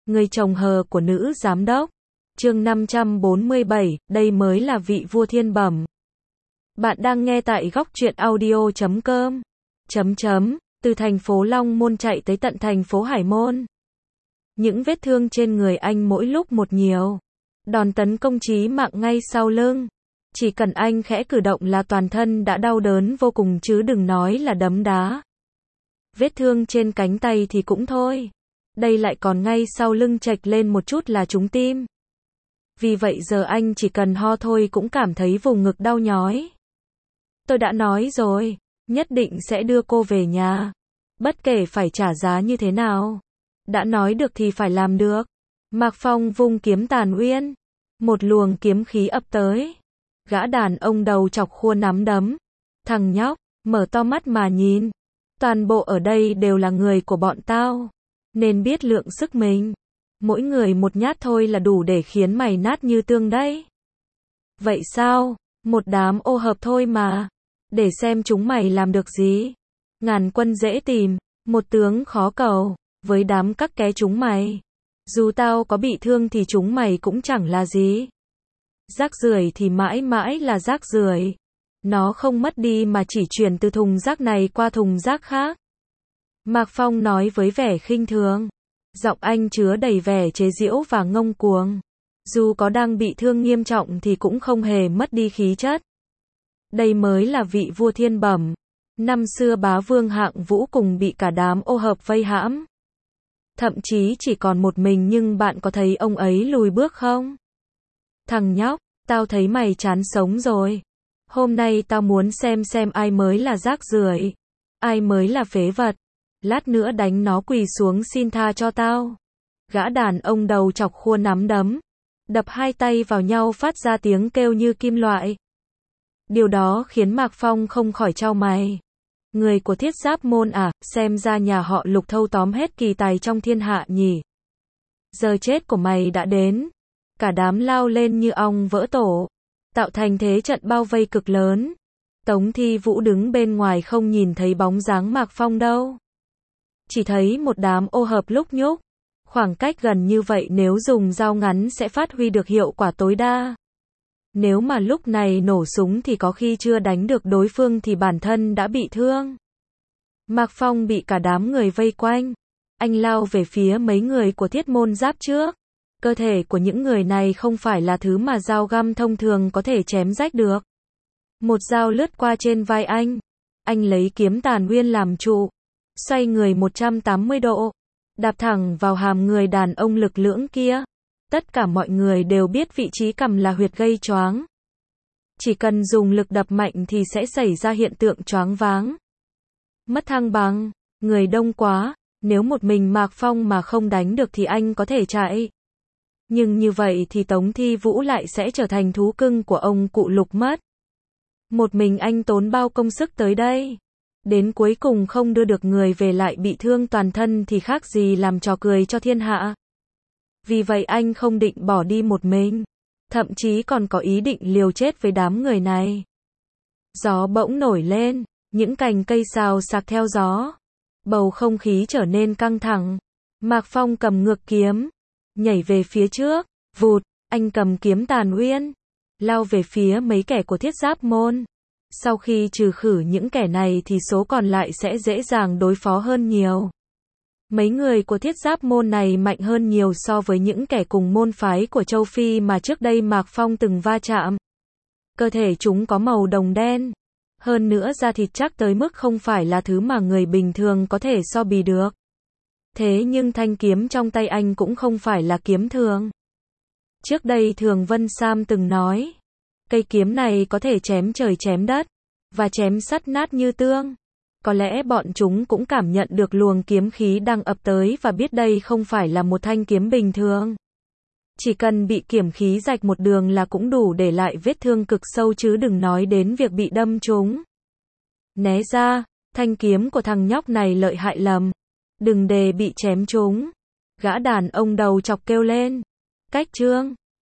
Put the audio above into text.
Người chồng hờ của nữ giám đốc. Chương 547, đây mới là vị vua thiên bẩm. Bạn đang nghe tại góc truyện audio.com. Từ thành phố Long Môn chạy tới tận thành phố Hải Môn. Những vết thương trên người anh mỗi lúc một nhiều. Đòn tấn công chí mạng ngay sau lưng. Chỉ cần anh khẽ cử động là toàn thân đã đau đớn vô cùng chứ đừng nói là đấm đá. Vết thương trên cánh tay thì cũng thôi. Đây lại còn ngay sau lưng chệch lên một chút là trúng tim. Vì vậy giờ anh chỉ cần ho thôi cũng cảm thấy vùng ngực đau nhói. Tôi đã nói rồi, nhất định sẽ đưa cô về nhà. Bất kể phải trả giá như thế nào. Đã nói được thì phải làm được. Mạc Phong vung kiếm tàn uyên. Một luồng kiếm khí ập tới. Gã đàn ông đầu chọc khua nắm đấm. Thằng nhóc, mở to mắt mà nhìn. Toàn bộ ở đây đều là người của bọn tao. Nên biết lượng sức mình. Mỗi người một nhát thôi là đủ để khiến mày nát như tương đấy. Vậy sao? Một đám ô hợp thôi mà. Để xem chúng mày làm được gì. Ngàn quân dễ tìm, một tướng khó cầu. Với đám các ké chúng mày. Dù tao có bị thương thì chúng mày cũng chẳng là gì. Rác rưởi thì mãi mãi là rác rưởi. Nó không mất đi mà chỉ chuyển từ thùng rác này qua thùng rác khác. Mạc Phong nói với vẻ khinh thường. Giọng anh chứa đầy vẻ chế giễu và ngông cuồng. Dù có đang bị thương nghiêm trọng thì cũng không hề mất đi khí chất. Đây mới là vị vua thiên bẩm. Năm xưa bá vương Hạng Vũ cùng bị cả đám ô hợp vây hãm. Thậm chí chỉ còn một mình nhưng bạn có thấy ông ấy lùi bước không? Thằng nhóc, tao thấy mày chán sống rồi. Hôm nay tao muốn xem ai mới là rác rưởi, ai mới là phế vật. Lát nữa đánh nó quỳ xuống xin tha cho tao. Gã đàn ông đầu chọc khua nắm đấm. Đập hai tay vào nhau phát ra tiếng kêu như kim loại. Điều đó khiến Mạc Phong không khỏi chau mày. Người của Thiết Giáp Môn à, xem ra nhà họ Lục thâu tóm hết kỳ tài trong thiên hạ nhỉ. Giờ chết của mày đã đến. Cả đám lao lên như ong vỡ tổ. Tạo thành thế trận bao vây cực lớn. Tống Thi Vũ đứng bên ngoài không nhìn thấy bóng dáng Mạc Phong đâu. Chỉ thấy một đám ô hợp lúc nhúc. Khoảng cách gần như vậy nếu dùng dao ngắn sẽ phát huy được hiệu quả tối đa. Nếu mà lúc này nổ súng thì có khi chưa đánh được đối phương thì bản thân đã bị thương. Mạc Phong bị cả đám người vây quanh. Anh lao về phía mấy người của Thiết Môn Giáp trước. Cơ thể của những người này không phải là thứ mà dao găm thông thường có thể chém rách được. Một dao lướt qua trên vai anh. Anh lấy kiếm tàn uyên làm trụ. Xoay người 180 độ. Đạp thẳng vào hàm người đàn ông lực lưỡng kia. Tất cả mọi người đều biết vị trí cằm là huyệt gây choáng. Chỉ cần dùng lực đập mạnh thì sẽ xảy ra hiện tượng choáng váng. Mất thăng bằng. Người đông quá. Nếu một mình Mạc Phong mà không đánh được thì anh có thể chạy. Nhưng như vậy thì Tống Thi Vũ lại sẽ trở thành thú cưng của ông cụ Lục mất. Một mình anh tốn bao công sức tới đây. Đến cuối cùng không đưa được người về lại bị thương toàn thân thì khác gì làm trò cười cho thiên hạ. Vì vậy anh không định bỏ đi một mình. Thậm chí còn có ý định liều chết với đám người này. Gió bỗng nổi lên. Những cành cây xào xạc theo gió. Bầu không khí trở nên căng thẳng. Mạc Phong cầm ngược kiếm. Nhảy về phía trước. Vụt. Anh cầm kiếm tàn uyên. Lao về phía mấy kẻ của Thiết Giáp Môn. Sau khi trừ khử những kẻ này thì số còn lại sẽ dễ dàng đối phó hơn nhiều. Mấy người của Thiết Giáp Môn này mạnh hơn nhiều so với những kẻ cùng môn phái của châu Phi mà trước đây Mạc Phong từng va chạm. Cơ thể chúng có màu đồng đen. Hơn nữa da thịt chắc tới mức không phải là thứ mà người bình thường có thể so bì được. Thế nhưng thanh kiếm trong tay anh cũng không phải là kiếm thường. Trước đây Thường Vân Sam từng nói. Cây kiếm này có thể chém trời chém đất. Và chém sắt nát như tương. Có lẽ bọn chúng cũng cảm nhận được luồng kiếm khí đang ập tới và biết đây không phải là một thanh kiếm bình thường. Chỉ cần bị kiếm khí rạch một đường là cũng đủ để lại vết thương cực sâu chứ đừng nói đến việc bị đâm trúng. Né ra, thanh kiếm của thằng nhóc này lợi hại lắm. Đừng để bị chém trúng. Gã đàn ông đầu chọc kêu lên. Cách trương.